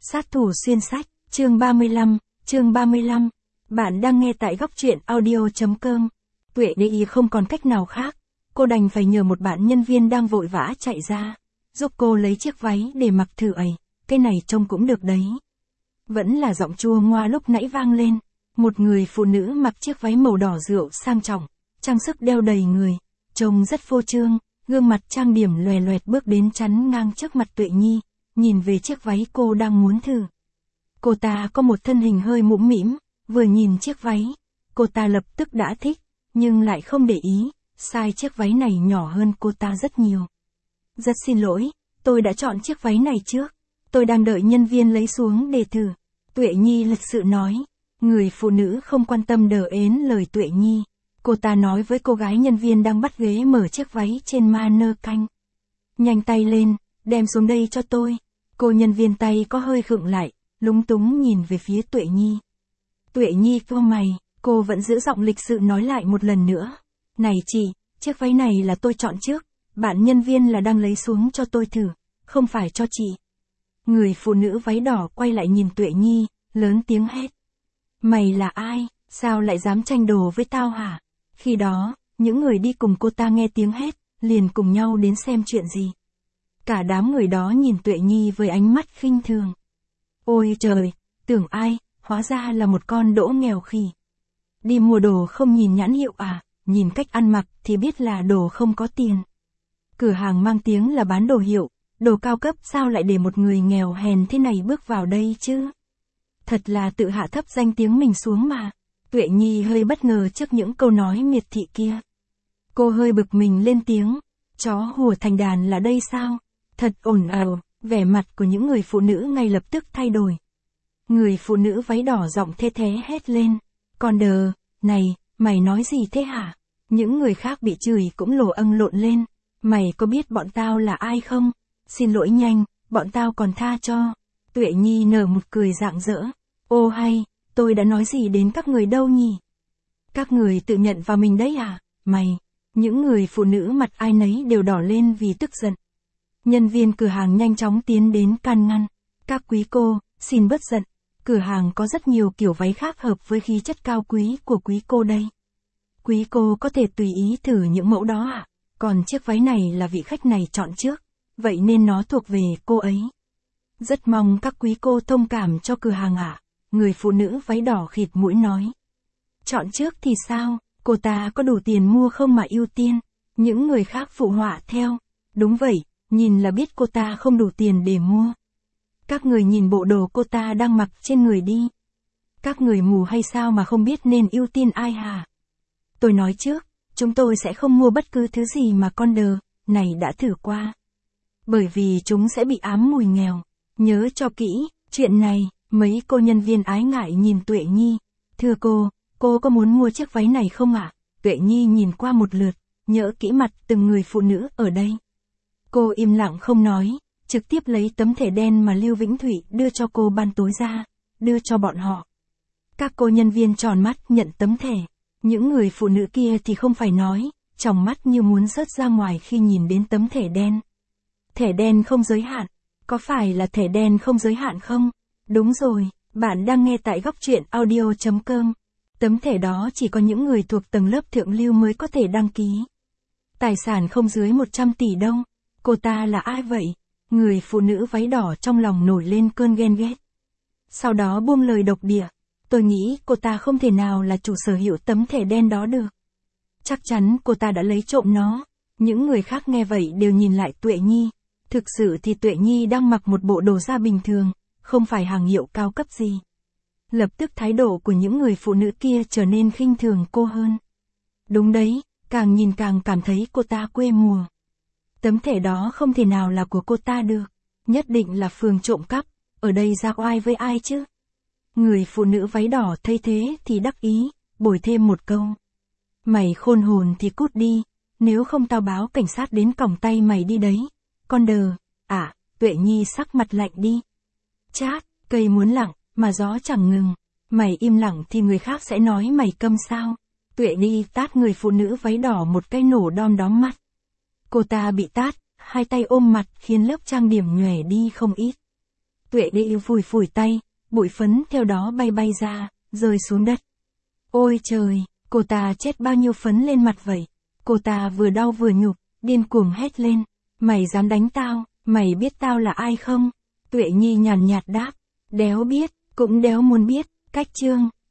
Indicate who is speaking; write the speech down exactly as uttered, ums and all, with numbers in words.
Speaker 1: Sát thủ xuyên sách, chương ba mươi lăm, chương ba mươi lăm. Bạn đang nghe tại góc truyện audio.com. Tuệ Nhi không còn cách nào khác, cô đành phải nhờ một bạn nhân viên đang vội vã chạy ra, giúp cô lấy chiếc váy để mặc thử ấy, cái này trông cũng được đấy. Vẫn là giọng chua ngoa lúc nãy vang lên, một người phụ nữ mặc chiếc váy màu đỏ rượu sang trọng, trang sức đeo đầy người, trông rất phô trương, gương mặt trang điểm loè loẹt bước đến chắn ngang trước mặt Tuệ Nhi, nhìn về chiếc váy cô đang muốn thử. Cô ta có một thân hình hơi mũm mĩm, vừa nhìn chiếc váy, cô ta lập tức đã thích, nhưng lại không để ý, size chiếc váy này nhỏ hơn cô ta rất nhiều. Rất xin lỗi, tôi đã chọn chiếc váy này trước, tôi đang đợi nhân viên lấy xuống để thử. Tuệ Nhi lịch sự nói, người phụ nữ không quan tâm đờ ến lời Tuệ Nhi. Cô ta nói với cô gái nhân viên đang bắt ghế mở chiếc váy trên mannequin. Nhanh tay lên, đem xuống đây cho tôi. Cô nhân viên tay có hơi khựng lại, lúng túng nhìn về phía Tuệ Nhi. Tuệ Nhi cau mày, cô vẫn giữ giọng lịch sự nói lại một lần nữa. Này chị, chiếc váy này là tôi chọn trước, bạn nhân viên là đang lấy xuống cho tôi thử, không phải cho chị. Người phụ nữ váy đỏ quay lại nhìn Tuệ Nhi, lớn tiếng hét. Mày là ai, sao lại dám tranh đồ với tao hả? Khi đó, những người đi cùng cô ta nghe tiếng hét, liền cùng nhau đến xem chuyện gì. Cả đám người đó nhìn Tuệ Nhi với ánh mắt khinh thường. Ôi trời, tưởng ai, hóa ra là một con đỗ nghèo khỉ. Đi mua đồ không nhìn nhãn hiệu à, nhìn cách ăn mặc thì biết là đồ không có tiền. Cửa hàng mang tiếng là bán đồ hiệu, đồ cao cấp sao lại để một người nghèo hèn thế này bước vào đây chứ? Thật là tự hạ thấp danh tiếng mình xuống mà. Tuệ Nhi hơi bất ngờ trước những câu nói miệt thị kia. Cô hơi bực mình lên tiếng, chó hùa thành đàn là đây sao? Thật ồn ào, vẻ mặt của những người phụ nữ ngay lập tức thay đổi. Người phụ nữ váy đỏ giọng thê thé hét lên, con đờ, này, mày nói gì thế hả? Những người khác bị chửi cũng lồ âng lộn lên, mày có biết bọn tao là ai không? Xin lỗi nhanh, bọn tao còn tha cho. Tuệ Nhi nở một cười rạng rỡ, ô hay, tôi đã nói gì đến các người đâu nhỉ? Các người tự nhận vào mình đấy à? Mày, những người phụ nữ mặt ai nấy đều đỏ lên vì tức giận. Nhân viên cửa hàng nhanh chóng tiến đến can ngăn. Các quý cô, xin bớt giận. Cửa hàng có rất nhiều kiểu váy khác hợp với khí chất cao quý của quý cô đây. Quý cô có thể tùy ý thử những mẫu đó ạ. À? Còn chiếc váy này là vị khách này chọn trước, vậy nên nó thuộc về cô ấy. Rất mong các quý cô thông cảm cho cửa hàng ạ. À? Người phụ nữ váy đỏ khịt mũi nói. Chọn trước thì sao, cô ta có đủ tiền mua không mà ưu tiên. Những người khác phụ họa theo. Đúng vậy, nhìn là biết cô ta không đủ tiền để mua. Các người nhìn bộ đồ cô ta đang mặc trên người đi. Các người mù hay sao mà không biết nên ưu tiên ai hả? Tôi nói trước, chúng tôi sẽ không mua bất cứ thứ gì mà con đờ này đã thử qua. Bởi vì chúng sẽ bị ám mùi nghèo. Nhớ cho kỹ, chuyện này. Mấy cô nhân viên ái ngại nhìn Tuệ Nhi. Thưa cô, cô có muốn mua chiếc váy này không ạ? À? Tuệ Nhi nhìn qua một lượt, nhớ kỹ mặt từng người phụ nữ ở đây. Cô im lặng không nói, trực tiếp lấy tấm thẻ đen mà Lưu Vĩnh Thụy đưa cho cô ban tối ra, đưa cho bọn họ. Các cô nhân viên tròn mắt nhận tấm thẻ. Những người phụ nữ kia thì không phải nói, tròng mắt như muốn rớt ra ngoài khi nhìn đến tấm thẻ đen. Thẻ đen không giới hạn, có phải là thẻ đen không giới hạn không? Đúng rồi, bạn đang nghe tại góc truyện audio.com. Tấm thẻ đó chỉ có những người thuộc tầng lớp thượng lưu mới có thể đăng ký. Tài sản không dưới một trăm tỷ đồng. Cô ta là ai vậy? Người phụ nữ váy đỏ trong lòng nổi lên cơn ghen ghét. Sau đó buông lời độc địa. Tôi nghĩ cô ta không thể nào là chủ sở hữu tấm thẻ đen đó được. Chắc chắn cô ta đã lấy trộm nó. Những người khác nghe vậy đều nhìn lại Tuệ Nhi. Thực sự thì Tuệ Nhi đang mặc một bộ đồ da bình thường, không phải hàng hiệu cao cấp gì. Lập tức thái độ của những người phụ nữ kia trở nên khinh thường cô hơn. Đúng đấy, càng nhìn càng cảm thấy cô ta quê mùa. Tấm thẻ đó không thể nào là của cô ta được. Nhất định là phường trộm cắp, ở đây ra oai với ai chứ? Người phụ nữ váy đỏ thấy thế thì đắc ý, bồi thêm một câu. Mày khôn hồn thì cút đi, nếu không tao báo cảnh sát đến còng tay mày đi đấy. Con đờ, à, Tuệ Nhi sắc mặt lạnh đi. Chát, cây muốn lặng, mà gió chẳng ngừng. Mày im lặng thì người khác sẽ nói mày câm sao. Tuệ Nhi tát người phụ nữ váy đỏ một cái nổ đom đóm mắt. Cô ta bị tát, hai tay ôm mặt khiến lớp trang điểm nhòe đi không ít. Tuệ đi phủi phủi tay, bụi phấn theo đó bay bay ra, rơi xuống đất. Ôi trời, cô ta chết bao nhiêu phấn lên mặt vậy? Cô ta vừa đau vừa nhục, điên cuồng hét lên. Mày dám đánh tao, mày biết tao là ai không? Tuệ Nhi nhàn nhạt đáp. Đéo biết, cũng đéo muốn biết, cách chương.